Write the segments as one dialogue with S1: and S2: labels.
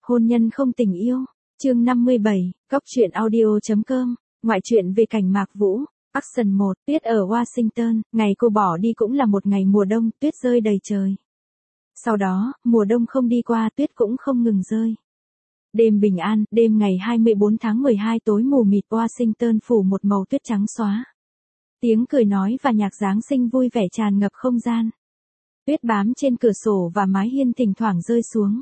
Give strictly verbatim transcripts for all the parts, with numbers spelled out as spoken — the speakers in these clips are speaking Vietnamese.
S1: Hôn nhân không tình yêu. Chương năm mươi bảy, Cóc truyện audio.com, ngoại truyện về cảnh Mạc Vũ. Action một, tuyết ở Washington, ngày cô bỏ đi cũng là một ngày mùa đông, tuyết rơi đầy trời. Sau đó, mùa đông không đi qua, tuyết cũng không ngừng rơi. Đêm bình an, đêm ngày hai mươi bốn tháng mười hai tối mù mịt Washington phủ một màu tuyết trắng xóa. Tiếng cười nói và nhạc Giáng sinh vui vẻ tràn ngập không gian. Tuyết bám trên cửa sổ và mái hiên thỉnh thoảng rơi xuống.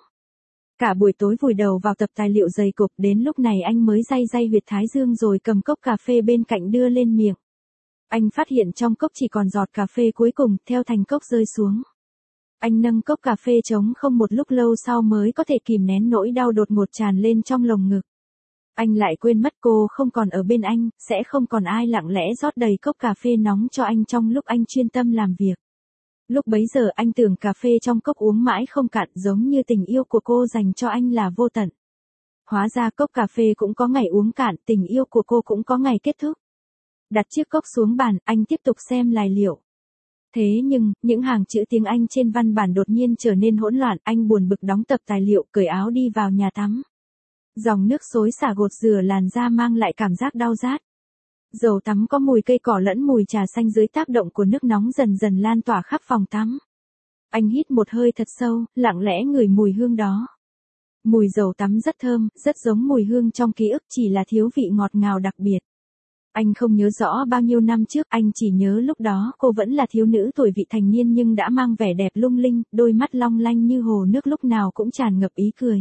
S1: Cả buổi tối vùi đầu vào tập tài liệu dày cộp, đến lúc này anh mới day day huyệt thái dương rồi cầm cốc cà phê bên cạnh đưa lên miệng. Anh phát hiện trong cốc chỉ còn giọt cà phê cuối cùng, theo thành cốc rơi xuống. Anh nâng cốc cà phê trống không một lúc lâu sau mới có thể kìm nén nỗi đau đột ngột tràn lên trong lồng ngực. Anh lại quên mất cô không còn ở bên anh, sẽ không còn ai lặng lẽ rót đầy cốc cà phê nóng cho anh trong lúc anh chuyên tâm làm việc. Lúc bấy giờ anh tưởng cà phê trong cốc uống mãi không cạn, giống như tình yêu của cô dành cho anh là vô tận. Hóa ra cốc cà phê cũng có ngày uống cạn, tình yêu của cô cũng có ngày kết thúc. Đặt chiếc cốc xuống bàn, anh tiếp tục xem tài liệu. Thế nhưng, những hàng chữ tiếng Anh trên văn bản đột nhiên trở nên hỗn loạn, anh buồn bực đóng tập tài liệu, cởi áo đi vào nhà tắm. Dòng nước xối xả gột rửa làn da mang lại cảm giác đau rát. Dầu tắm có mùi cây cỏ lẫn mùi trà xanh dưới tác động của nước nóng dần dần lan tỏa khắp phòng tắm. Anh hít một hơi thật sâu, lặng lẽ ngửi mùi hương đó. Mùi dầu tắm rất thơm, rất giống mùi hương trong ký ức, chỉ là thiếu vị ngọt ngào đặc biệt. Anh không nhớ rõ bao nhiêu năm trước, anh chỉ nhớ lúc đó cô vẫn là thiếu nữ tuổi vị thành niên nhưng đã mang vẻ đẹp lung linh, đôi mắt long lanh như hồ nước lúc nào cũng tràn ngập ý cười.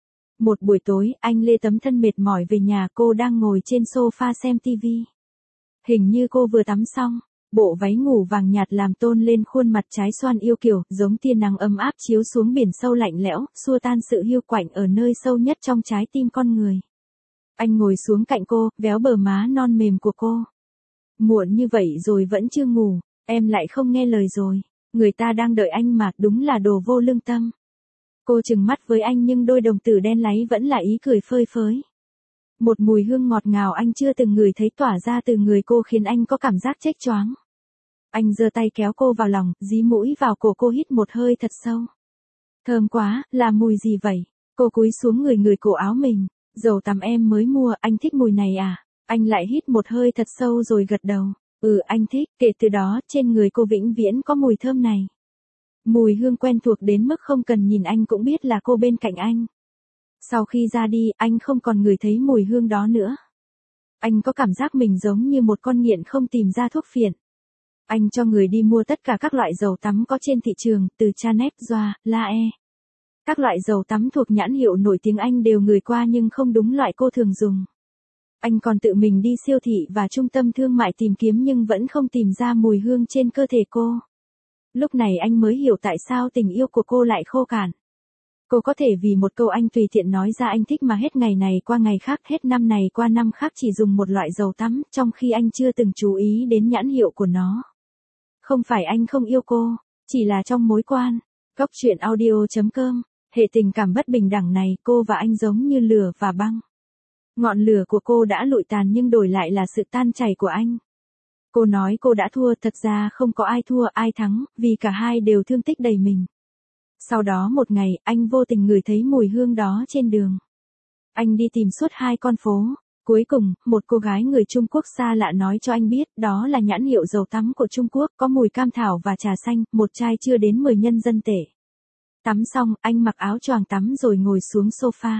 S1: Một buổi tối, anh lê tấm thân mệt mỏi về nhà, cô đang ngồi trên sofa xem tivi. Hình như cô vừa tắm xong, bộ váy ngủ vàng nhạt làm tôn lên khuôn mặt trái xoan yêu kiều, giống tia nắng ấm áp chiếu xuống biển sâu lạnh lẽo, xua tan sự hiu quạnh ở nơi sâu nhất trong trái tim con người. Anh ngồi xuống cạnh cô, véo bờ má non mềm của cô. Muộn như vậy rồi vẫn chưa ngủ, em lại không nghe lời rồi. Người ta đang đợi anh mà, đúng là đồ vô lương tâm. Cô trừng mắt với anh nhưng đôi đồng tử đen láy vẫn là ý cười phơi phới. Một mùi hương ngọt ngào anh chưa từng ngửi thấy tỏa ra từ người cô khiến anh có cảm giác chếch choáng. Anh giơ tay kéo cô vào lòng, dí mũi vào cổ cô, hít một hơi thật sâu. Thơm quá, là mùi gì vậy? Cô cúi xuống người người cổ áo mình. Dầu tắm em mới mua, anh thích mùi này à? Anh lại hít một hơi thật sâu rồi gật đầu. Ừ, anh thích. Kể từ đó, trên người cô vĩnh viễn có mùi thơm này. Mùi hương quen thuộc đến mức không cần nhìn anh cũng biết là cô bên cạnh anh. Sau khi ra đi, anh không còn ngửi thấy mùi hương đó nữa. Anh có cảm giác mình giống như một con nghiện không tìm ra thuốc phiện. Anh cho người đi mua tất cả các loại dầu tắm có trên thị trường, từ Chanel, Joa, La E. Các loại dầu tắm thuộc nhãn hiệu nổi tiếng anh đều ngửi qua nhưng không đúng loại cô thường dùng. Anh còn tự mình đi siêu thị và trung tâm thương mại tìm kiếm nhưng vẫn không tìm ra mùi hương trên cơ thể cô. Lúc này anh mới hiểu tại sao tình yêu của cô lại khô cạn. Cô có thể vì một câu anh tùy tiện nói ra anh thích mà hết ngày này qua ngày khác, hết năm này qua năm khác chỉ dùng một loại dầu tắm, trong khi anh chưa từng chú ý đến nhãn hiệu của nó. Không phải anh không yêu cô, chỉ là trong mối quan. Cóc truyện audio.com, hệ tình cảm bất bình đẳng này, cô và anh giống như lửa và băng. Ngọn lửa của cô đã lụi tàn nhưng đổi lại là sự tan chảy của anh. Cô nói cô đã thua, thật ra không có ai thua ai thắng, vì cả hai đều thương tích đầy mình. Sau đó một ngày, anh vô tình ngửi thấy mùi hương đó trên đường. Anh đi tìm suốt hai con phố. Cuối cùng, một cô gái người Trung Quốc xa lạ nói cho anh biết đó là nhãn hiệu dầu tắm của Trung Quốc, có mùi cam thảo và trà xanh, một chai chưa đến mười nhân dân tệ. Tắm xong, anh mặc áo choàng tắm rồi ngồi xuống sofa.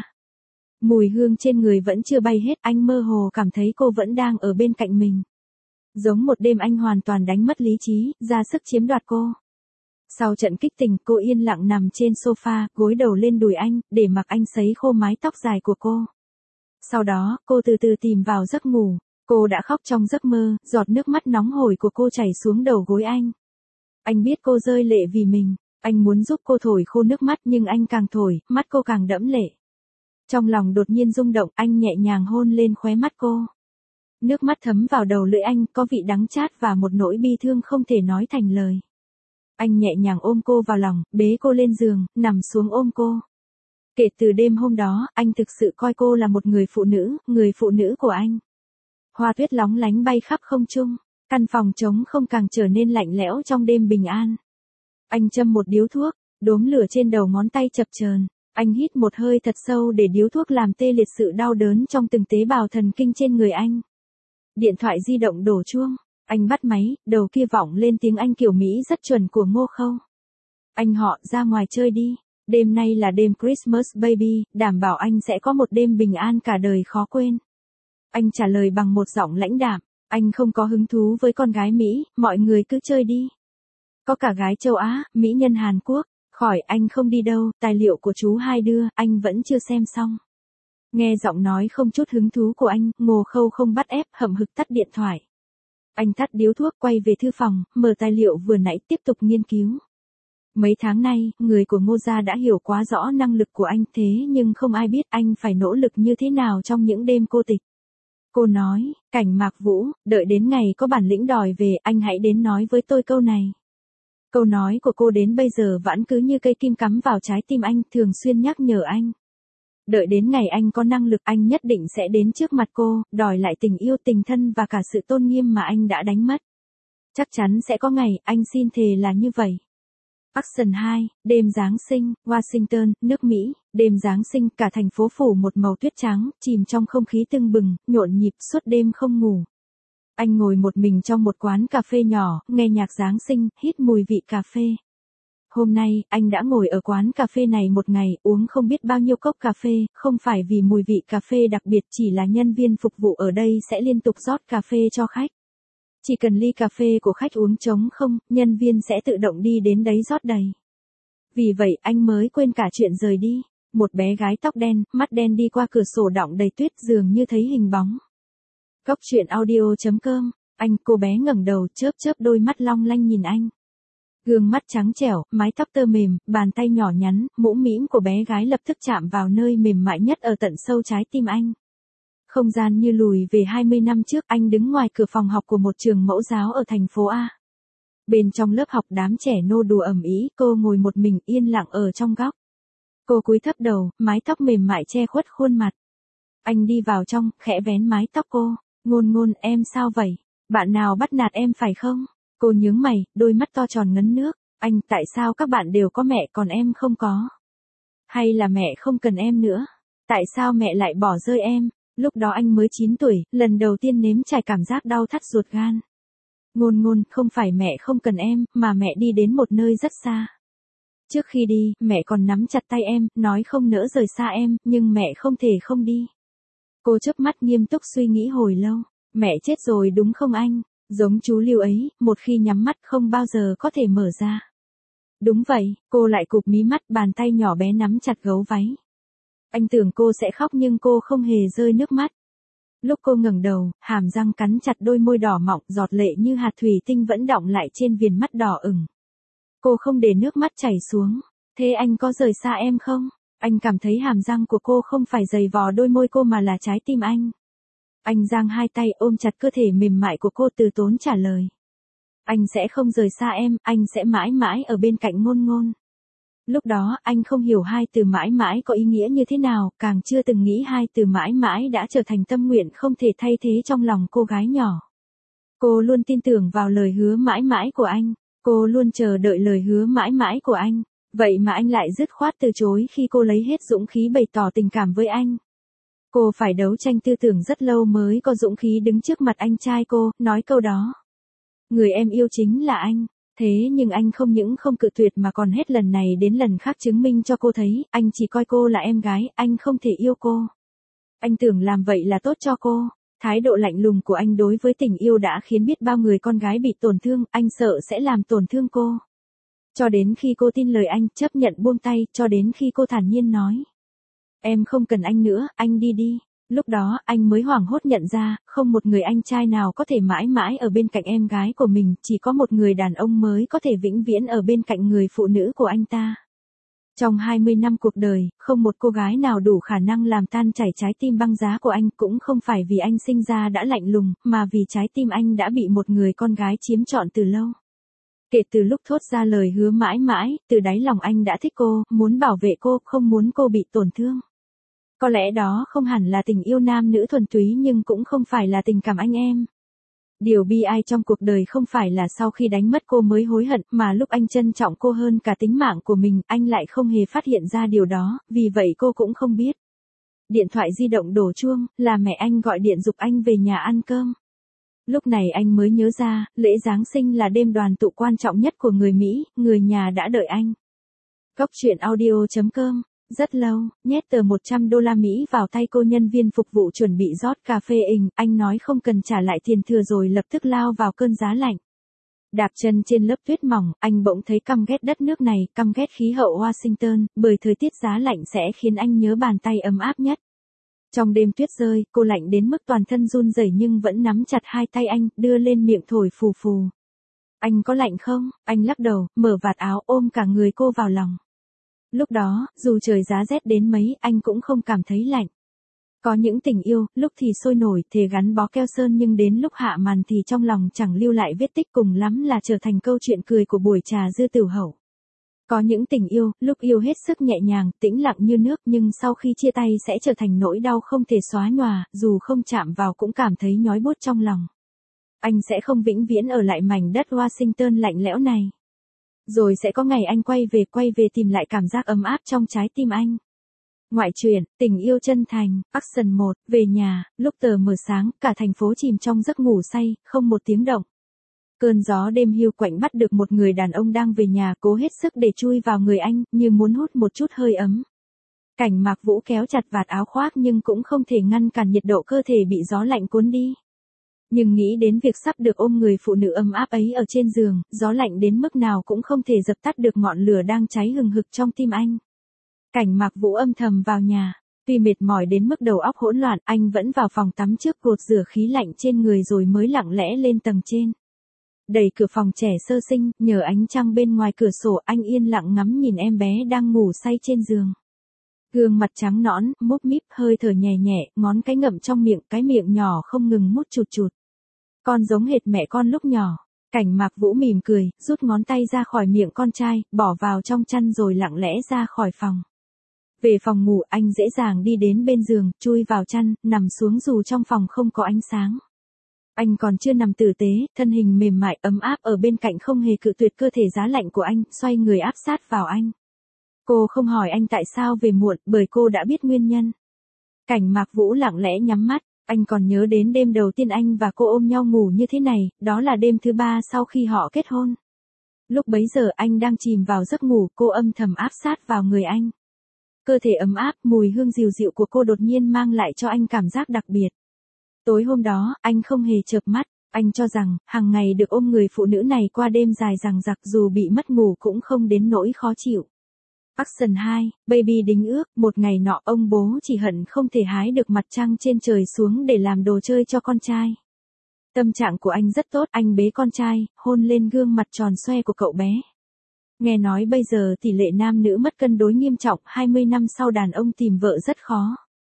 S1: Mùi hương trên người vẫn chưa bay hết, anh mơ hồ cảm thấy cô vẫn đang ở bên cạnh mình. Giống một đêm anh hoàn toàn đánh mất lý trí, ra sức chiếm đoạt cô. Sau trận kích tình, cô yên lặng nằm trên sofa, gối đầu lên đùi anh, để mặc anh sấy khô mái tóc dài của cô. Sau đó, cô từ từ tìm vào giấc ngủ. Cô đã khóc trong giấc mơ, giọt nước mắt nóng hổi của cô chảy xuống đầu gối anh. Anh biết cô rơi lệ vì mình. Anh muốn giúp cô thổi khô nước mắt nhưng anh càng thổi, mắt cô càng đẫm lệ. Trong lòng đột nhiên rung động, anh nhẹ nhàng hôn lên khóe mắt cô. Nước mắt thấm vào đầu lưỡi anh, có vị đắng chát và một nỗi bi thương không thể nói thành lời. Anh nhẹ nhàng ôm cô vào lòng, bế cô lên giường, nằm xuống ôm cô. Kể từ đêm hôm đó, anh thực sự coi cô là một người phụ nữ, người phụ nữ của anh. Hoa tuyết lóng lánh bay khắp không trung, căn phòng trống không càng trở nên lạnh lẽo trong đêm bình an. Anh châm một điếu thuốc, đốm lửa trên đầu ngón tay chập chờn. Anh hít một hơi thật sâu để điếu thuốc làm tê liệt sự đau đớn trong từng tế bào thần kinh trên người anh. Điện thoại di động đổ chuông. Anh bắt máy, đầu kia vọng lên tiếng Anh kiểu Mỹ rất chuẩn của Ngô Khâu. Anh họ ra ngoài chơi đi. Đêm nay là đêm Christmas baby, đảm bảo anh sẽ có một đêm bình an cả đời khó quên. Anh trả lời bằng một giọng lãnh đạm. Anh không có hứng thú với con gái Mỹ, mọi người cứ chơi đi. Có cả gái châu Á, Mỹ nhân Hàn Quốc. Khỏi, anh không đi đâu, tài liệu của chú hai đưa, anh vẫn chưa xem xong. Nghe giọng nói không chút hứng thú của anh, Ngô Khâu không bắt ép, hậm hực tắt điện thoại. Anh tắt điếu thuốc quay về thư phòng, mở tài liệu vừa nãy tiếp tục nghiên cứu. Mấy tháng nay, người của Ngô gia đã hiểu quá rõ năng lực của anh thế nhưng không ai biết anh phải nỗ lực như thế nào trong những đêm cô tịch. Cô nói, Cảnh Mạc Vũ, đợi đến ngày có bản lĩnh đòi về, anh hãy đến nói với tôi câu này. Câu nói của cô đến bây giờ vẫn cứ như cây kim cắm vào trái tim anh, thường xuyên nhắc nhở anh. Đợi đến ngày anh có năng lực, anh nhất định sẽ đến trước mặt cô, đòi lại tình yêu, tình thân và cả sự tôn nghiêm mà anh đã đánh mất. Chắc chắn sẽ có ngày, anh xin thề là như vậy. Action hai, đêm Giáng sinh, Washington, nước Mỹ, đêm Giáng sinh, cả thành phố phủ một màu tuyết trắng, chìm trong không khí tưng bừng, nhộn nhịp suốt đêm không ngủ. Anh ngồi một mình trong một quán cà phê nhỏ, nghe nhạc Giáng sinh, hít mùi vị cà phê. Hôm nay, anh đã ngồi ở quán cà phê này một ngày, uống không biết bao nhiêu cốc cà phê, không phải vì mùi vị cà phê đặc biệt, chỉ là nhân viên phục vụ ở đây sẽ liên tục rót cà phê cho khách. Chỉ cần ly cà phê của khách uống trống không, nhân viên sẽ tự động đi đến đấy rót đầy. Vì vậy anh mới quên cả chuyện rời đi. Một bé gái tóc đen, mắt đen đi qua cửa sổ đọng đầy tuyết dường như thấy hình bóng. Góc truyện audio chấm com, anh, cô bé ngẩng đầu chớp chớp đôi mắt long lanh nhìn anh. Gương mắt trắng trẻo, mái tóc tơ mềm, bàn tay nhỏ nhắn, mũm mĩm của bé gái lập tức chạm vào nơi mềm mại nhất ở tận sâu trái tim anh. Không gian như lùi về hai mươi năm trước, anh đứng ngoài cửa phòng học của một trường mẫu giáo ở thành phố A. Bên trong lớp học đám trẻ nô đùa ầm ĩ, cô ngồi một mình yên lặng ở trong góc. Cô cúi thấp đầu, mái tóc mềm mại che khuất khuôn mặt. Anh đi vào trong, khẽ vén mái tóc cô. Ngôn Ngôn, em sao vậy? Bạn nào bắt nạt em phải không? Cô nhướng mày, đôi mắt to tròn ngấn nước. Anh, tại sao các bạn đều có mẹ còn em không có? Hay là mẹ không cần em nữa? Tại sao mẹ lại bỏ rơi em? Lúc đó anh mới chín tuổi, lần đầu tiên nếm trải cảm giác đau thắt ruột gan. Ngôn Ngôn, không phải mẹ không cần em, mà mẹ đi đến một nơi rất xa. Trước khi đi, mẹ còn nắm chặt tay em, nói không nỡ rời xa em, nhưng mẹ không thể không đi. Cô chớp mắt nghiêm túc suy nghĩ hồi lâu. Mẹ chết rồi đúng không anh? Giống chú Lưu ấy, một khi nhắm mắt không bao giờ có thể mở ra. Đúng vậy, cô lại cụp mí mắt, bàn tay nhỏ bé nắm chặt gấu váy. Anh tưởng cô sẽ khóc nhưng cô không hề rơi nước mắt. Lúc cô ngẩng đầu, hàm răng cắn chặt đôi môi đỏ mọng, giọt lệ như hạt thủy tinh vẫn đọng lại trên viền mắt đỏ ửng. Cô không để nước mắt chảy xuống. Thế anh có rời xa em không? Anh cảm thấy hàm răng của cô không phải giày vò đôi môi cô mà là trái tim anh. Anh giang hai tay ôm chặt cơ thể mềm mại của cô, từ tốn trả lời. Anh sẽ không rời xa em, anh sẽ mãi mãi ở bên cạnh Ngôn Ngôn. Lúc đó, anh không hiểu hai từ mãi mãi có ý nghĩa như thế nào, càng chưa từng nghĩ hai từ mãi mãi đã trở thành tâm nguyện không thể thay thế trong lòng cô gái nhỏ. Cô luôn tin tưởng vào lời hứa mãi mãi của anh, cô luôn chờ đợi lời hứa mãi mãi của anh, vậy mà anh lại dứt khoát từ chối khi cô lấy hết dũng khí bày tỏ tình cảm với anh. Cô phải đấu tranh tư tưởng rất lâu mới có dũng khí đứng trước mặt anh trai cô, nói câu đó. Người em yêu chính là anh. Thế nhưng anh không những không cự tuyệt mà còn hết lần này đến lần khác chứng minh cho cô thấy, anh chỉ coi cô là em gái, anh không thể yêu cô. Anh tưởng làm vậy là tốt cho cô. Thái độ lạnh lùng của anh đối với tình yêu đã khiến biết bao người con gái bị tổn thương, anh sợ sẽ làm tổn thương cô. Cho đến khi cô tin lời anh, chấp nhận buông tay, cho đến khi cô thản nhiên nói. Em không cần anh nữa, anh đi đi. Lúc đó, anh mới hoảng hốt nhận ra, không một người anh trai nào có thể mãi mãi ở bên cạnh em gái của mình, chỉ có một người đàn ông mới có thể vĩnh viễn ở bên cạnh người phụ nữ của anh ta. Trong hai mươi năm cuộc đời, không một cô gái nào đủ khả năng làm tan chảy trái tim băng giá của anh, cũng không phải vì anh sinh ra đã lạnh lùng, mà vì trái tim anh đã bị một người con gái chiếm trọn từ lâu. Kể từ lúc thốt ra lời hứa mãi mãi, từ đáy lòng anh đã thích cô, muốn bảo vệ cô, không muốn cô bị tổn thương. Có lẽ đó không hẳn là tình yêu nam nữ thuần túy nhưng cũng không phải là tình cảm anh em. Điều bi ai trong cuộc đời không phải là sau khi đánh mất cô mới hối hận, mà lúc anh trân trọng cô hơn cả tính mạng của mình, anh lại không hề phát hiện ra điều đó, vì vậy cô cũng không biết. Điện thoại di động đổ chuông, là mẹ anh gọi điện giục anh về nhà ăn cơm. Lúc này anh mới nhớ ra, lễ Giáng sinh là đêm đoàn tụ quan trọng nhất của người Mỹ, người nhà đã đợi anh. Cốc truyện audio chấm com. Rất lâu, nhét tờ một trăm đô la Mỹ vào tay cô nhân viên phục vụ chuẩn bị rót cà phê ình, anh nói không cần trả lại tiền thừa rồi lập tức lao vào cơn giá lạnh. Đạp chân trên lớp tuyết mỏng, anh bỗng thấy căm ghét đất nước này, căm ghét khí hậu Washington, bởi thời tiết giá lạnh sẽ khiến anh nhớ bàn tay ấm áp nhất. Trong đêm tuyết rơi, cô lạnh đến mức toàn thân run rẩy nhưng vẫn nắm chặt hai tay anh, đưa lên miệng thổi phù phù. Anh có lạnh không? Anh lắc đầu, mở vạt áo ôm cả người cô vào lòng. Lúc đó, dù trời giá rét đến mấy, anh cũng không cảm thấy lạnh. Có những tình yêu, lúc thì sôi nổi, thề gắn bó keo sơn nhưng đến lúc hạ màn thì trong lòng chẳng lưu lại vết tích, cùng lắm là trở thành câu chuyện cười của buổi trà dưa tửu hậu. Có những tình yêu, lúc yêu hết sức nhẹ nhàng, tĩnh lặng như nước nhưng sau khi chia tay sẽ trở thành nỗi đau không thể xóa nhòa, dù không chạm vào cũng cảm thấy nhói buốt trong lòng. Anh sẽ không vĩnh viễn ở lại mảnh đất Washington lạnh lẽo này. Rồi sẽ có ngày anh quay về quay về tìm lại cảm giác ấm áp trong trái tim anh. Ngoại truyện, tình yêu chân thành, Action một, về nhà, lúc tờ mờ sáng, cả thành phố chìm trong giấc ngủ say, không một tiếng động. Cơn gió đêm hiu quạnh bắt được một người đàn ông đang về nhà cố hết sức để chui vào người anh, như muốn hút một chút hơi ấm. Cảnh Mạc Vũ kéo chặt vạt áo khoác nhưng cũng không thể ngăn cản nhiệt độ cơ thể bị gió lạnh cuốn đi. Nhưng nghĩ đến việc sắp được ôm người phụ nữ ấm áp ấy ở trên giường, gió lạnh đến mức nào cũng không thể dập tắt được ngọn lửa đang cháy hừng hực trong tim anh. Cảnh Mạc Vũ âm thầm vào nhà, tuy mệt mỏi đến mức đầu óc hỗn loạn, anh vẫn vào phòng tắm trước gột rửa khí lạnh trên người rồi mới lặng lẽ lên tầng trên. Đẩy cửa phòng trẻ sơ sinh, nhờ ánh trăng bên ngoài cửa sổ, anh yên lặng ngắm nhìn em bé đang ngủ say trên giường. Gương mặt trắng nõn, múp míp, hơi thở nhẹ nhẹ, ngón cái ngậm trong miệng, cái miệng nhỏ không ngừng mút chụt chụt. Con giống hệt mẹ con lúc nhỏ. Cảnh Mạc Vũ mỉm cười, rút ngón tay ra khỏi miệng con trai, bỏ vào trong chăn rồi lặng lẽ ra khỏi phòng. Về phòng ngủ, anh dễ dàng đi đến bên giường, chui vào chăn, nằm xuống dù trong phòng không có ánh sáng. Anh còn chưa nằm tử tế, thân hình mềm mại ấm áp ở bên cạnh không hề cự tuyệt cơ thể giá lạnh của anh, xoay người áp sát vào anh. Cô không hỏi anh tại sao về muộn, bởi cô đã biết nguyên nhân. Cảnh Mạc Vũ lặng lẽ nhắm mắt, anh còn nhớ đến đêm đầu tiên anh và cô ôm nhau ngủ như thế này, đó là đêm thứ ba sau khi họ kết hôn. Lúc bấy giờ anh đang chìm vào giấc ngủ, cô âm thầm áp sát vào người anh. Cơ thể ấm áp, mùi hương dịu dịu của cô đột nhiên mang lại cho anh cảm giác đặc biệt. Tối hôm đó, anh không hề chợp mắt, anh cho rằng, hàng ngày được ôm người phụ nữ này qua đêm dài dằng dặc dù bị mất ngủ cũng không đến nỗi khó chịu. Action hai, Baby đính ước, một ngày nọ ông bố chỉ hận không thể hái được mặt trăng trên trời xuống để làm đồ chơi cho con trai. Tâm trạng của anh rất tốt, anh bế con trai, hôn lên gương mặt tròn xoe của cậu bé. Nghe nói bây giờ tỷ lệ nam nữ mất cân đối nghiêm trọng, hai mươi năm sau đàn ông tìm vợ rất khó.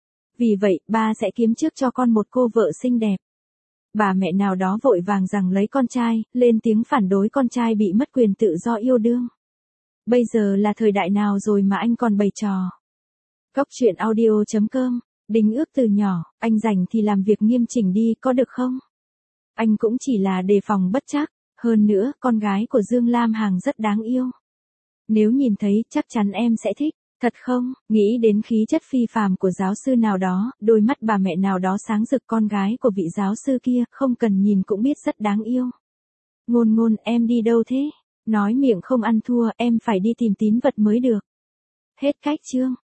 S1: Vì vậy, ba sẽ kiếm trước cho con một cô vợ xinh đẹp. Bà mẹ nào đó vội vàng rằng lấy con trai, lên tiếng phản đối con trai bị mất quyền tự do yêu đương. Bây giờ là thời đại nào rồi mà anh còn bày trò. Cốc truyện audio chấm com, đính ước từ nhỏ, anh rảnh thì làm việc nghiêm chỉnh đi, có được không? Anh cũng chỉ là đề phòng bất trắc, hơn nữa, con gái của Dương Lam Hằng rất đáng yêu. Nếu nhìn thấy, chắc chắn em sẽ thích. Thật không? Nghĩ đến khí chất phi phàm của giáo sư nào đó, đôi mắt bà mẹ nào đó sáng rực, con gái của vị giáo sư kia, không cần nhìn cũng biết rất đáng yêu. Ngôn Ngôn, em đi đâu thế? Nói miệng không ăn thua, em phải đi tìm tín vật mới được. Hết cách chương.